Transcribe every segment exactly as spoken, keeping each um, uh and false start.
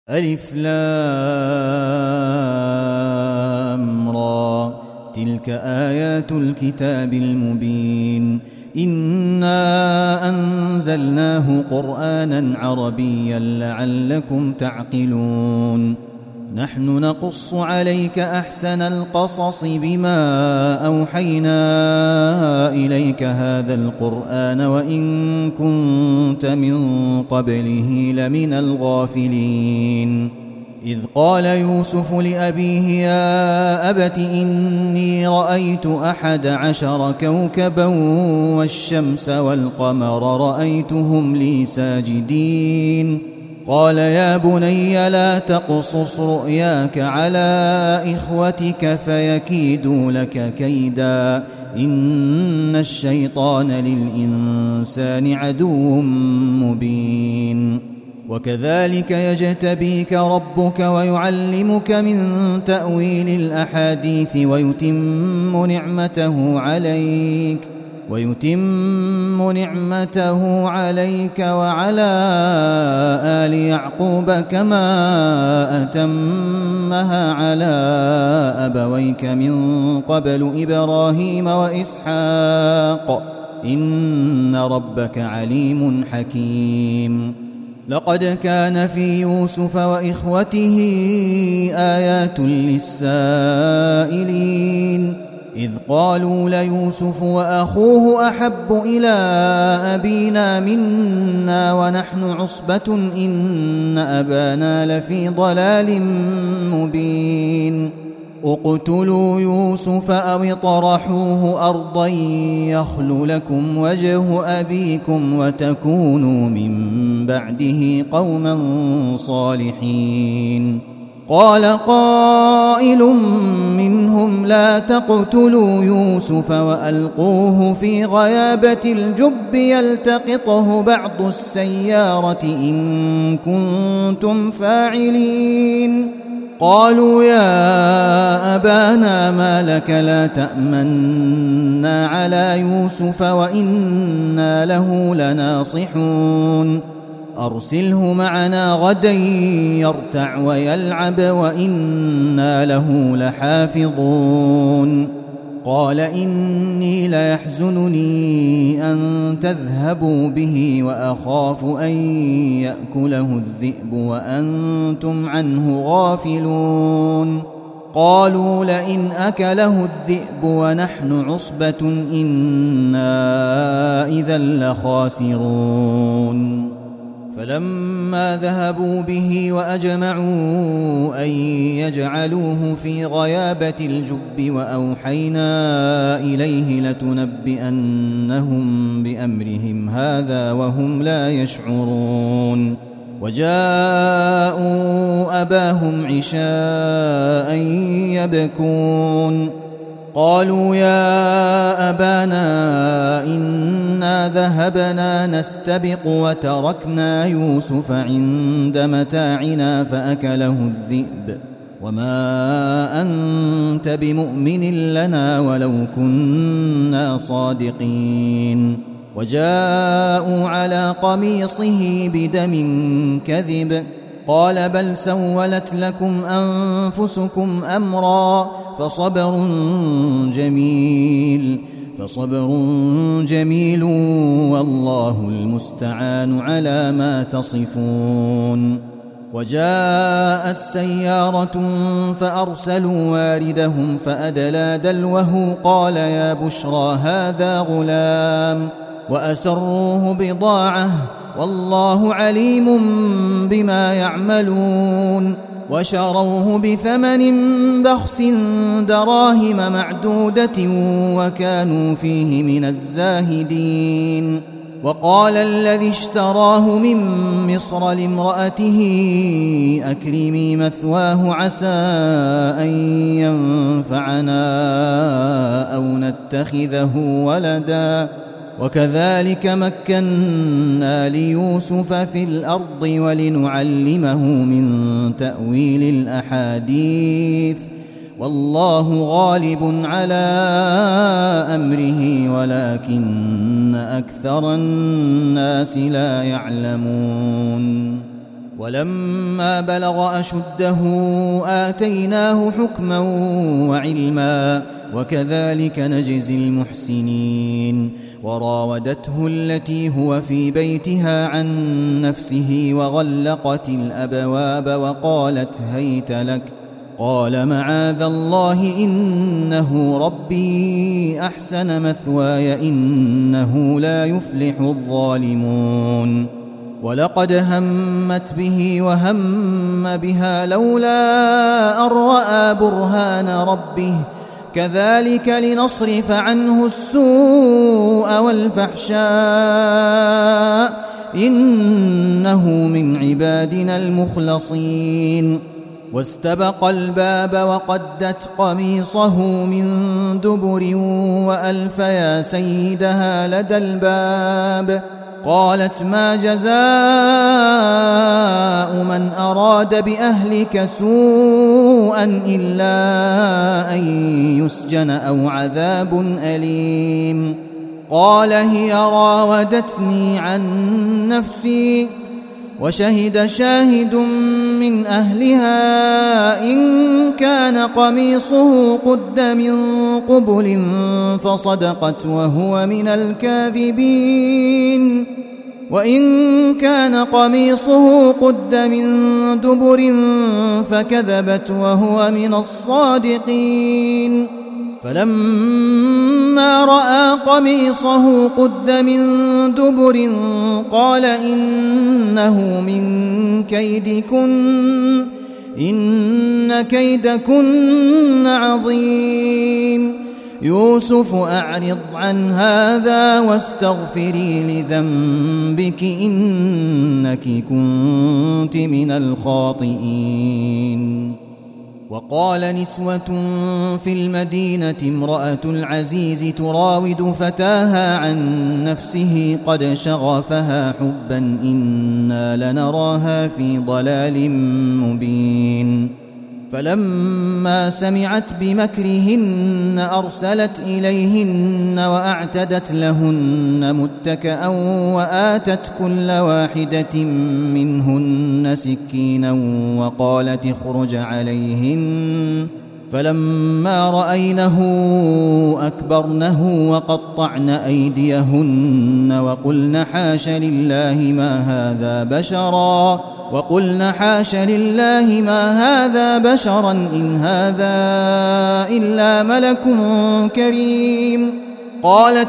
ألف لام را تلك آيات الكتاب المبين إنا أنزلناه قرآنا عربيا لعلكم تعقلون نحن نقص عليك أحسن القصص بما أوحينا إليك هذا القرآن وإن كنت من قبله لمن الغافلين إذ قال يوسف لأبيه يا أبت إني رأيت أحد عشر كوكبا والشمس والقمر رأيتهم لي ساجدين قال يا بني لا تقصص رؤياك على إخوتك فيكيدوا لك كيدا إن الشيطان للإنسان عدو مبين وكذلك يجتبيك ربك ويعلمك من تأويل الأحاديث ويتم نعمته عليك ويتم نعمته عليك وعلى آل يعقوب كما أتمها على أبويك من قبل إبراهيم وإسحاق إن ربك عليم حكيم لقد كان في يوسف وإخوته آيات للسائلين إذ قالوا ليوسف وأخوه أحب إلى أبينا منا ونحن عصبة إن أبانا لفي ضلال مبين اقتلوا يوسف أو اطرحوه أرضا يخل لكم وجه أبيكم وتكونوا من بعده قوما صالحين قال قائل منهم لا تقتلوا يوسف وألقوه في غيابة الجب يلتقطه بعض السيارة إن كنتم فاعلين قالوا يا أبانا ما لك لا تأمنا على يوسف وإنا له لناصحون أرسله معنا غدا يرتع ويلعب وإنا له لحافظون قال إني ليحزنني أن تذهبوا به وأخاف أن يأكله الذئب وأنتم عنه غافلون قالوا لئن أكله الذئب ونحن عصبة إنا إذا لخاسرون فلما ذهبوا به وأجمعوا أن يجعلوه في غيابة الجب وأوحينا إليه لتنبئنهم بأمرهم هذا وهم لا يشعرون وجاءوا أباهم عشاء يبكون قالوا يا أبانا إنا ذهبنا نستبق وتركنا يوسف عند متاعنا فأكله الذئب وما أنت بمؤمن لنا ولو كنا صادقين وجاءوا على قميصه بدم كذب قال بل سولت لكم أنفسكم أمرا فصبر جميل فصبر جميل والله المستعان على ما تصفون وجاءت سيارة فأرسلوا واردهم فأدلى دلوه قال يا بشرى هذا غلام وأسروه بضاعة والله عليم بما يعملون وشروه بثمن بخس دراهم معدودة وكانوا فيه من الزاهدين وقال الذي اشتراه من مصر لامرأته أكرمي مثواه عسى أن ينفعنا أو نتخذه ولدا وكذلك مكنا ليوسف في الأرض ولنعلمه من تأويل الأحاديث والله غالب على أمره ولكن أكثر الناس لا يعلمون ولما بلغ أشده آتيناه حكما وعلما وكذلك نجزي المحسنين. وراودته التي هو في بيتها عن نفسه وغلقت الأبواب وقالت هيت لك، قال معاذ الله إنه ربي أحسن مثواي إنه لا يفلح الظالمون. ولقد همت به وهم بها لولا أن رأى برهان ربه كذلك لنصرف عنه السوء والفحشاء إنه من عبادنا المخلصين. واستبق الباب وقدت قميصه من دبر وألف يا سيدها لدى الباب. قالت ما جزاء من أراد بأهلك سوءا إلا أن يسجن أو عذاب أليم. قال هي راودتني عن نفسي وشهد شاهد من أهلها إن كان قميصه قد من قبل فصدقت وهو من الكاذبين وإن كان قميصه قد من دبر فكذبت وهو من الصادقين. فلما رأى قميصه قد من دبر قال إنه من كيدكن إن كيدكن عظيم. يوسف أعرض عن هذا واستغفري لذنبك إنك كنت من الخاطئين. وقال نسوة في المدينة امرأة العزيز تراود فتاها عن نفسه قد شغفها حبا إنا لنراها في ضلال مبين. فلما سمعت بمكرهن أرسلت إليهن وأعتدت لهن متكأ وآتت كل واحدة منهن سكينا وقالت اخرج عليهن. فلما رأينه أكبرنه وقطعن أيديهن وقلن حاش لله ما هذا بشرا وقلن حاش لله ما هذا بشرا إن هذا إلا ملك كريم. قالت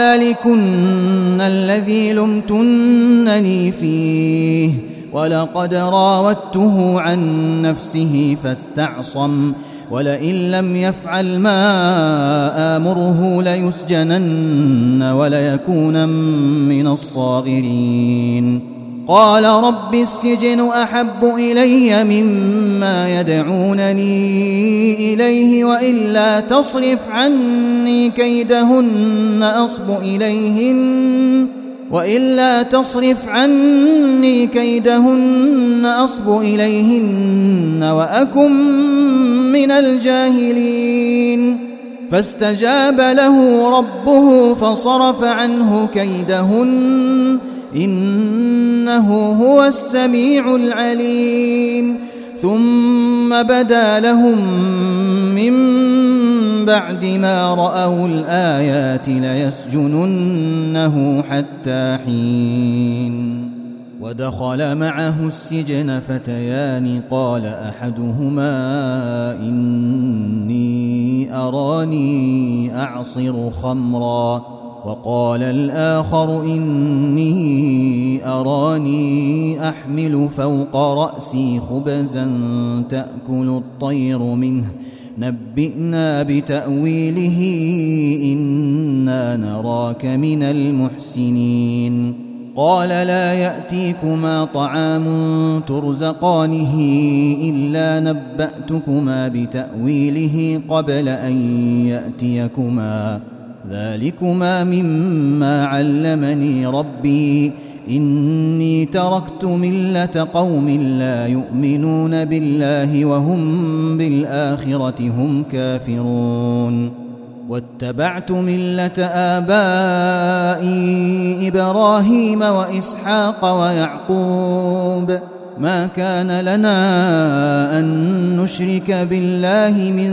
فذلكن الذي لمتنني فيه ولقد راودته عن نفسه فاستعصم ولئن لم يفعل ما آمره ليسجنن وليكون من الصاغرين. قال رب السجن أحب إلي مما يدعونني إليه وإلا تصرف عني كيدهن أصب إليهن وإلا تصرف عني كيدهن أصب إليهن وأكن من الجاهلين. فاستجاب له ربه فصرف عنه كيدهن إنه هو السميع العليم. ثم بدا لهم من بعد ما رأوا الآيات ليسجننه حتى حين. ودخل معه السجن فتيان قال أحدهما إني أراني أعصر خمرا وقال الآخر إني أراني أحمل فوق رأسي خبزا تأكل الطير منه نبئنا بتأويله إنا نراك من المحسنين. قال لا يأتيكما طعام ترزقانه إلا نبأتكما بتأويله قبل أن يأتيكما ذلكما مما علمني ربي إني تركت ملة قوم لا يؤمنون بالله وهم بالآخرة هم كافرون واتبعت ملة آبائي إبراهيم وإسحاق ويعقوب ما كان لنا أن نشرك بالله من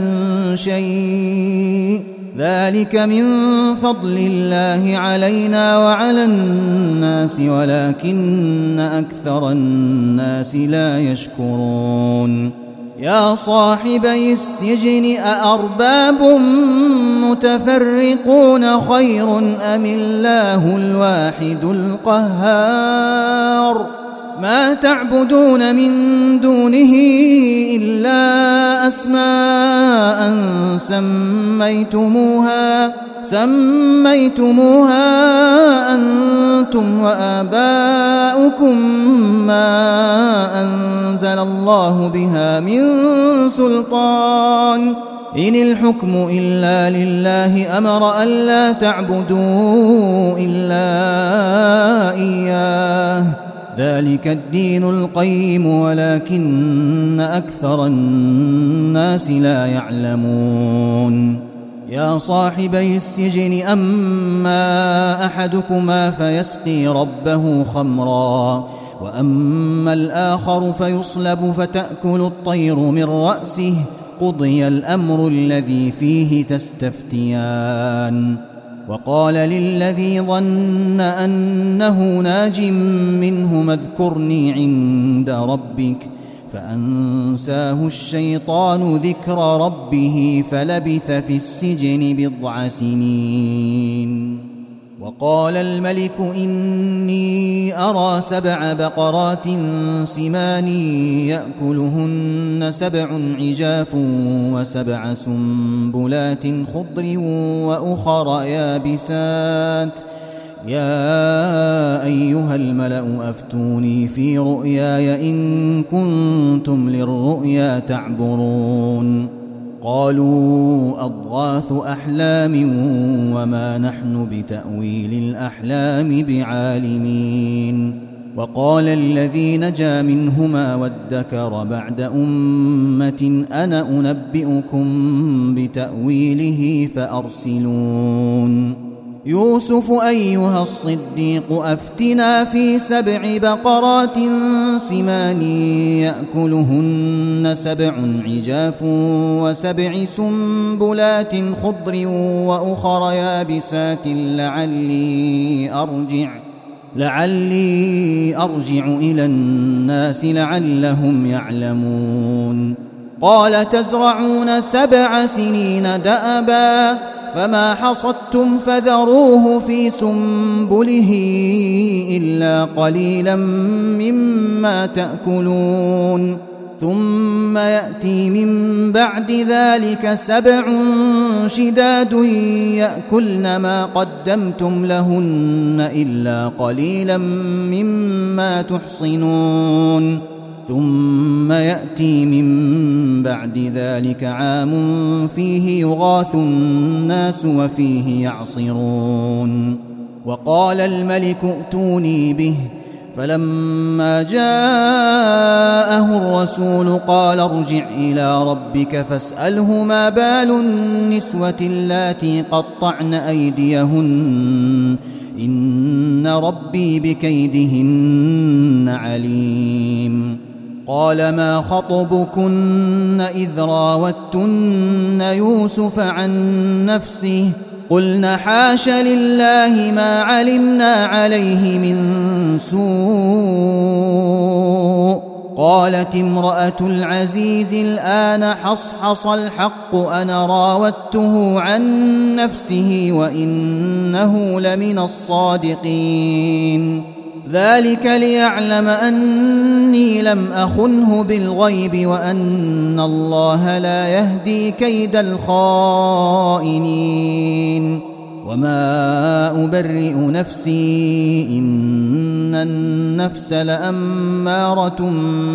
شيء ذلك من فضل الله علينا وعلى الناس ولكن أكثر الناس لا يشكرون يا صاحبي السجن أأرباب متفرقون خير أم الله الواحد القهار ما تعبدون من دونه إلا أسماء سميتموها سميتموها أنتم وآباؤكم ما أنزل الله بها من سلطان إن الحكم إلا لله أمر ألا تعبدوا إلا إياه ذلك الدين القيم ولكن أكثر الناس لا يعلمون يا صاحبي السجن أما أحدكما فيسقي ربه خمرا وأما الآخر فيصلب فتأكل الطير من رأسه قضي الأمر الذي فيه تستفتيان وقال للذي ظن أنه ناج منهم اذكرني عند ربك فأنساه الشيطان ذكر ربه فلبث في السجن بضع سنين وقال الملك إني أرى سبع بقرات سمان يأكلهن سبع عجاف وسبع سنبلات خضر وأخر يابسات يا أيها الملأ أفتوني في رؤياي إن كنتم للرؤيا تعبرون قالوا أضغاث أحلام وما نحن بتأويل الأحلام بعالمين وقال الذي نجا منهما وادكر بعد أمة أنا أنبئكم بتأويله فأرسلون يوسف أيها الصديق أفتنا في سبع بقرات سمان يأكلهن سبع عجاف وسبع سنبلات خضر وأخر يابسات لعلي أرجع لعلي أرجع إلى الناس لعلهم يعلمون قال تزرعون سبع سنين دأبا فما حصدتم فذروه في سنبله إلا قليلا مما تأكلون ثم يأتي من بعد ذلك سبع شداد يأكلن ما قدمتم لهن إلا قليلا مما تحصنون ثم يأتي من بعد ذلك عام فيه يغاث الناس وفيه يعصرون وقال الملك ائتوني به فلما جاءه الرسول قال ارجع إلى ربك فاسأله ما بال النسوة اللاتي قطعن أيديهن إن ربي بكيدهن عليم قال ما خطبكن إذ راوتن يوسف عن نفسه قلنا حاش لله ما علمنا عليه من سوء قالت امرأة العزيز الآن حصحص الحق أنا راودته عن نفسه وإنه لمن الصادقين ذلك ليعلم أني لم أخنه بالغيب وأن الله لا يهدي كيد الخائنين وما أبرئ نفسي إن النفس لأمارة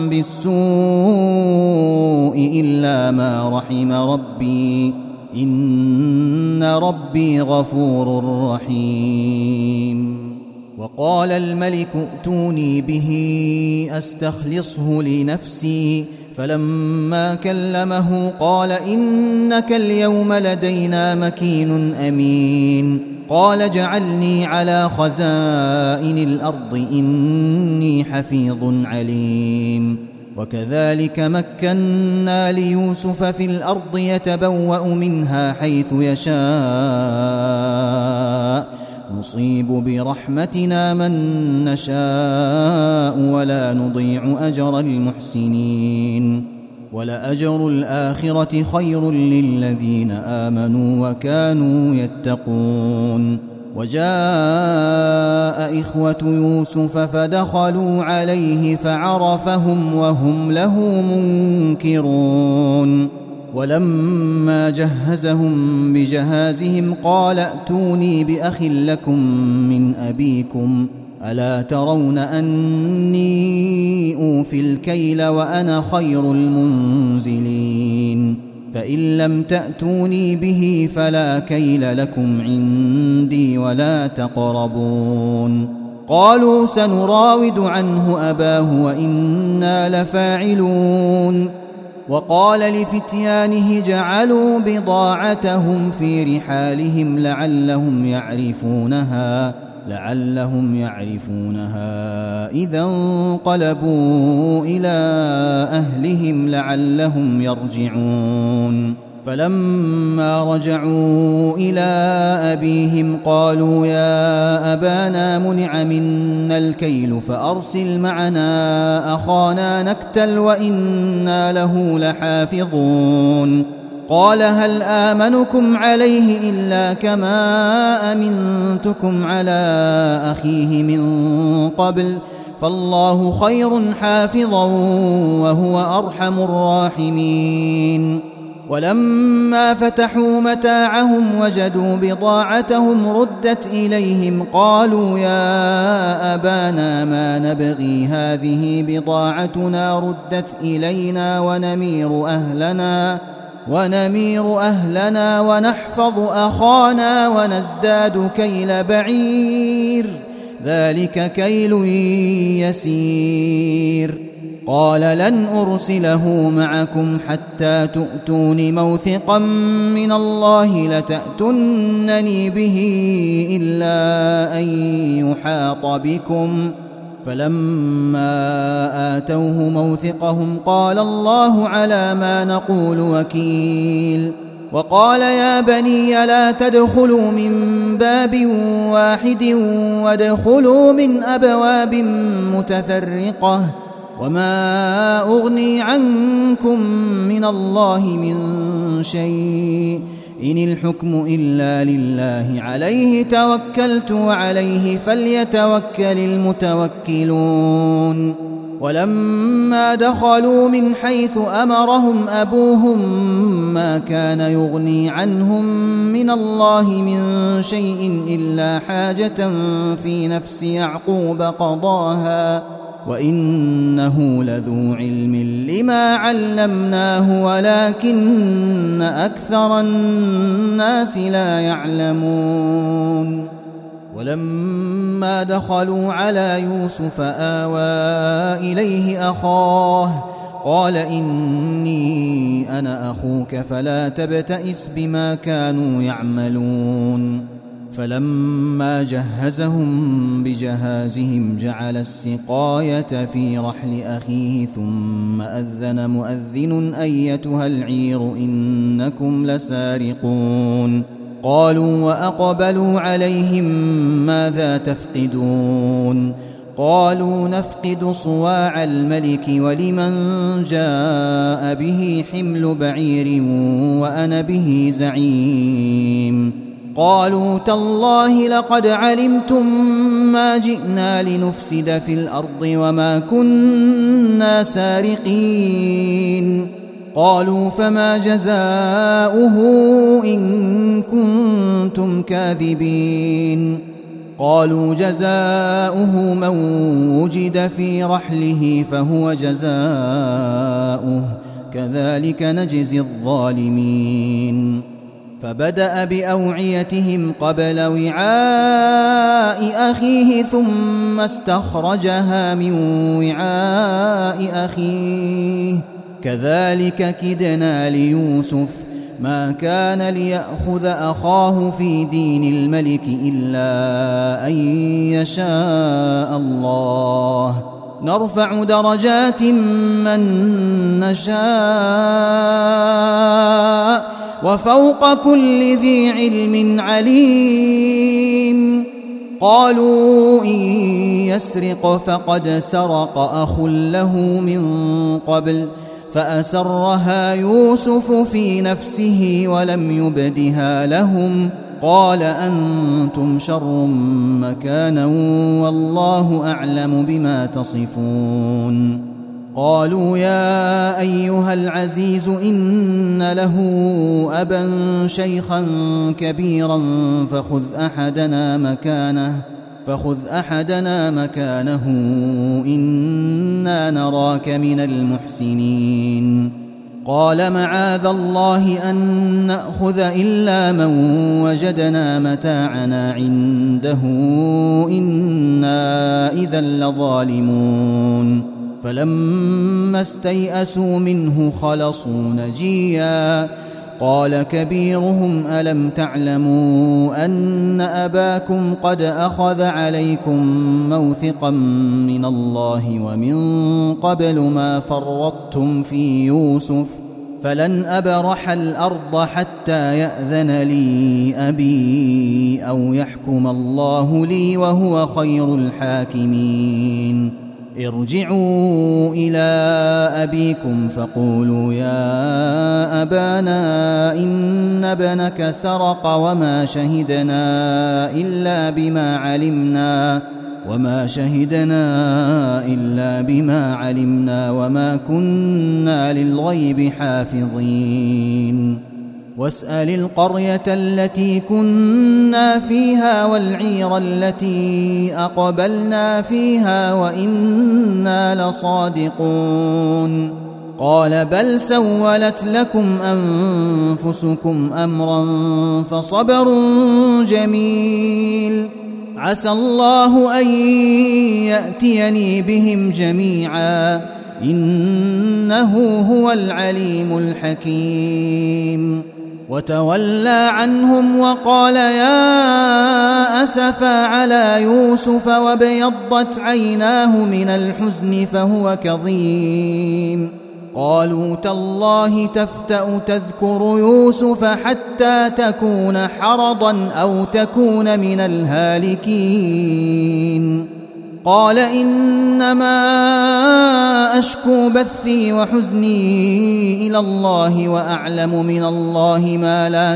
بالسوء إلا ما رحم ربي إن ربي غفور رحيم وقال الملك ائتوني به أستخلصه لنفسي فلما كلمه قال إنك اليوم لدينا مكين أمين قال اجعلني على خزائن الأرض إني حفيظ عليم وكذلك مكنا ليوسف في الأرض يتبوأ منها حيث يشاء نصيب برحمتنا من نشاء ولا نضيع أجر المحسنين ولأجر الآخرة خير للذين آمنوا وكانوا يتقون وجاء إخوة يوسف فدخلوا عليه فعرفهم وهم له منكرون ولما جهزهم بجهازهم قال ائتوني بأخ لكم من أبيكم ألا ترون أني أوفي الكيل وأنا خير المنزلين فإن لم تأتوني به فلا كيل لكم عندي ولا تقربون قالوا سنراود عنه أباه وإنا لفاعلون وقال لفتيانه جعلوا بضاعتهم في رحالهم لعلهم يعرفونها لعلهم يعرفونها إذا انقلبوا إلى أهلهم لعلهم يرجعون فلما رجعوا إلى أبيهم قالوا يا أبانا منع منا الكيل فأرسل معنا أخانا نكتل وإنا له لحافظون قال هل آمنكم عليه إلا كما أمنتكم على أخيه من قبل فالله خير حافظا وهو أرحم الراحمين ولما فتحوا متاعهم وجدوا بضاعتهم ردت إليهم قالوا يا أبانا ما نبغي هذه بضاعتنا ردت إلينا ونمير أهلنا ونمير أهلنا ونحفظ أخانا ونزداد كيل بعير ذلك كيل يسير قال لن أرسله معكم حتى تؤتون موثقا من الله لتأتونني به إلا أن يحاط بكم فلما آتوه موثقهم قال الله على ما نقول وكيل وقال يا بني لا تدخلوا من باب واحد وادخلوا من أبواب متفرقة وما أغني عنكم من الله من شيء إن الحكم إلا لله عليه توكلت وعليه فليتوكل المتوكلون ولما دخلوا من حيث أمرهم أبوهم ما كان يغني عنهم من الله من شيء إلا حاجة في نفس يعقوب قضاها وإنه لذو علم لما علمناه ولكن أكثر الناس لا يعلمون ولما دخلوا على يوسف آوى إليه أخاه قال إني أنا أخوك فلا تبتئس بما كانوا يعملون فلما جهزهم بجهازهم جعل السقاية في رحل أخيه ثم أذن مؤذن أيتها العير إنكم لسارقون قالوا وأقبلوا عليهم ماذا تفقدون قالوا نفقد صواع الملك ولمن جاء به حمل بعير وأنا به زعيم قالوا تالله لقد علمتم ما جئنا لنفسد في الأرض وما كنا سارقين قالوا فما جزاؤه إن كنتم كاذبين قالوا جزاؤه من وجد في رحله فهو جزاؤه كذلك نجزي الظالمين فبدأ بأوعيتهم قبل وعاء أخيه ثم استخرجها من وعاء أخيه كذلك كدنا ليوسف ما كان ليأخذ أخاه في دين الملك إلا أن يشاء الله نرفع درجات من نشاء وفوق كل ذي علم عليم قالوا إن يسرق فقد سرق أخ له من قبل فأسرها يوسف في نفسه ولم يبدها لهم قال أنتم شر مكانا والله أعلم بما تصفون قالوا يا أيها العزيز إن له أبا شيخا كبيرا فخذ أحدنا مكانه فخذ أحدنا مكانه إنا نراك من المحسنين قال معاذ الله أن نأخذ إلا من وجدنا متاعنا عنده إنا إذا لظالمون فلما استيئسوا منه خلصوا نجيا قال كبيرهم ألم تعلموا أن أباكم قد أخذ عليكم موثقا من الله ومن قبل ما فرطتم في يوسف فلن أبرح الأرض حتى يأذن لي أبي أو يحكم الله لي وهو خير الحاكمين ارجعوا إلى أبيكم فقولوا يا أبانا إن ابنك سرق وما شهدنا إلا بما علمنا وما شهدنا إلا بما علمنا وما كنا للغيب حافظين واسأل القرية التي كنا فيها والعير التي أقبلنا فيها وإنا لصادقون قال بل سولت لكم أنفسكم أمرا فصبر جميل عسى الله أن يأتيني بهم جميعا إنه هو العليم الحكيم وتولى عنهم وقال يا أسفا على يوسف وابيضت عيناه من الحزن فهو كظيم قالوا تالله تفتأ تذكر يوسف حتى تكون حرضا أو تكون من الهالكين قال إنما أشكو بثي وحزني إلى الله وأعلم من الله ما لا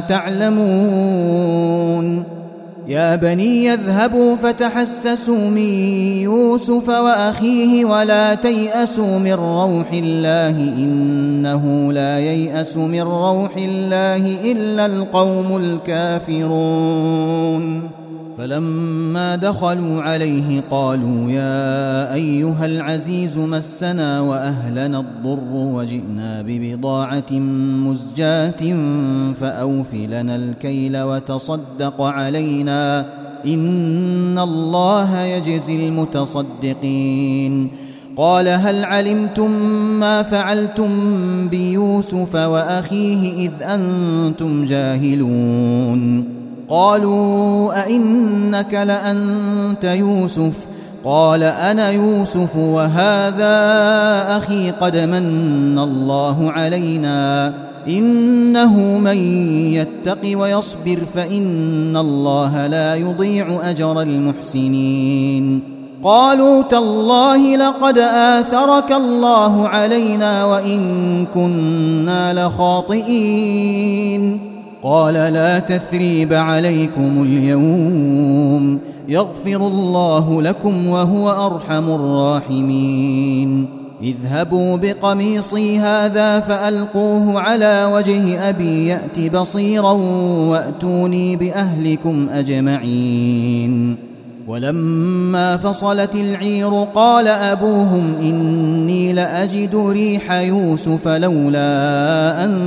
تعلمون يا بني يذهبوا فتحسسوا من يوسف وأخيه ولا تيأسوا من روح الله إنه لا ييأس من روح الله إلا القوم الكافرون فلما دخلوا عليه قالوا يا أيها العزيز مسنا وأهلنا الضر وجئنا ببضاعة مزجاة فأوف لنا الكيل وتصدق علينا إن الله يجزي المتصدقين قال هل علمتم ما فعلتم بيوسف وأخيه إذ أنتم جاهلون قالوا أئنك لأنت يوسف قال أنا يوسف وهذا أخي قد من الله علينا إنه من يتق ويصبر فإن الله لا يضيع أجر المحسنين قالوا تالله لقد آثرك الله علينا وإن كنا لخاطئين قال لا تثريب عليكم اليوم يغفر الله لكم وهو أرحم الراحمين اذهبوا بقميصي هذا فألقوه على وجه أبي يأت بصيرا وأتوني بأهلكم أجمعين ولما فصلت العير قال أبوهم إني لأجد ريح يوسف لولا أن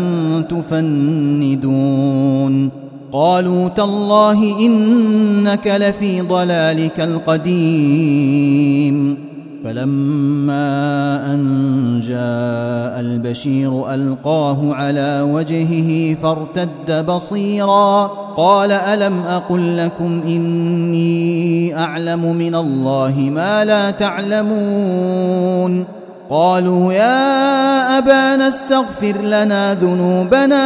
تفندون قالوا تالله إنك لفي ضلالك القديم فلما أن جاء البشير ألقاه على وجهه فارتد بصيرا قال ألم أقل لكم إني أعلم من الله ما لا تعلمون قالوا يا أبانا استغفر لنا ذنوبنا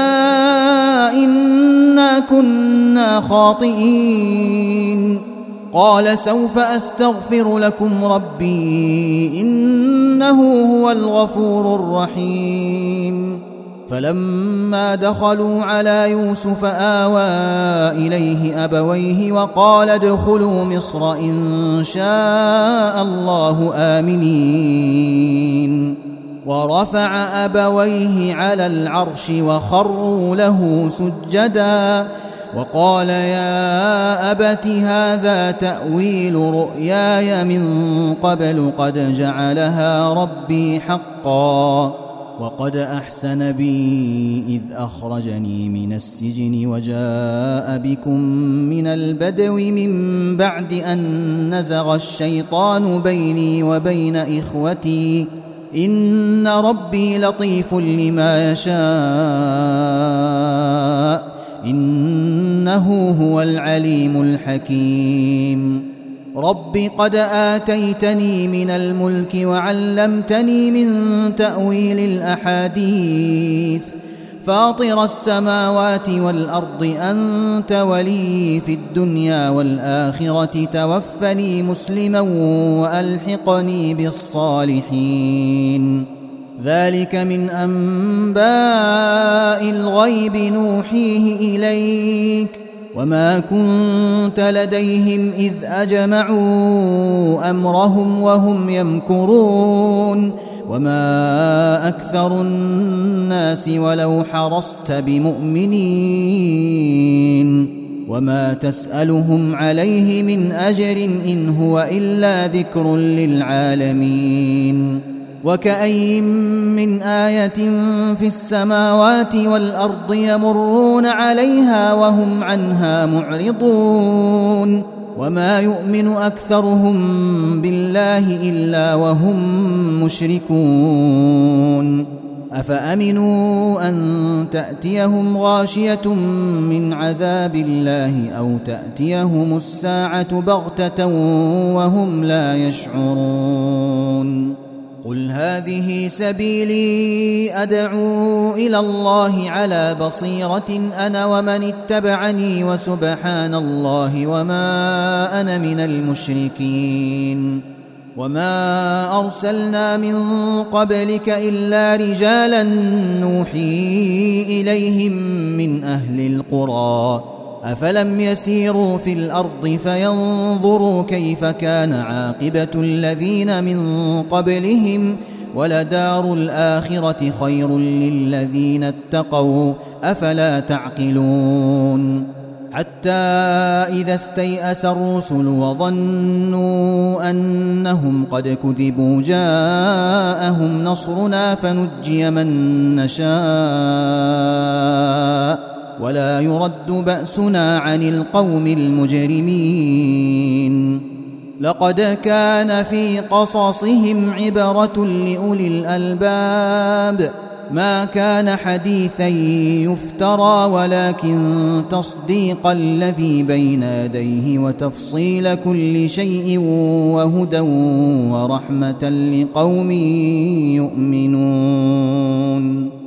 إنا كنا خاطئين قال سوف أستغفر لكم ربي إنه هو الغفور الرحيم فلما دخلوا على يوسف آوى إليه أبويه وقال ادخلوا مصر إن شاء الله آمنين ورفع أبويه على العرش وخروا له سجدا وقال يا أبت هذا تأويل رؤياي من قبل قد جعلها ربي حقا وقد أحسن بي إذ أخرجني من السجن وجاء بكم من البدو من بعد أن نزغ الشيطان بيني وبين إخوتي إن ربي لطيف لما يشاء إنه هو العليم الحكيم رب قد آتيتني من الملك وعلمتني من تأويل الأحاديث فاطر السماوات والأرض أنت ولي في الدنيا والآخرة توفني مسلما وألحقني بالصالحين ذلك من أنباء الغيب نوحيه إليك وما كنت لديهم إذ أجمعوا أمرهم وهم يمكرون وما أكثر الناس ولو حرصت بمؤمنين وما تسألهم عليه من أجر إن هو إلا ذكر للعالمين وكأين من آية في السماوات والأرض يمرون عليها وهم عنها معرضون وما يؤمن أكثرهم بالله إلا وهم مشركون أفأمنوا أن تأتيهم غاشية من عذاب الله أو تأتيهم الساعة بغتة وهم لا يشعرون قل هذه سبيلي أدعو إلى الله على بصيرة أنا ومن اتبعني وسبحان الله وما أنا من المشركين وما أرسلنا من قبلك إلا رجالا نوحي إليهم من أهل القرى أفلم يسيروا في الأرض فينظروا كيف كان عاقبة الذين من قبلهم ولدار الآخرة خير للذين اتقوا أفلا تعقلون حتى إذا استيأس الرسل وظنوا أنهم قد كذبوا جاءهم نصرنا فنجي من نشاء ولا يرد بأسنا عن القوم المجرمين لقد كان في قصصهم عبرة لأولي الألباب ما كان حديثا يفترى ولكن تصديق الذي بين يديه وتفصيل كل شيء وهدى ورحمة لقوم يؤمنون.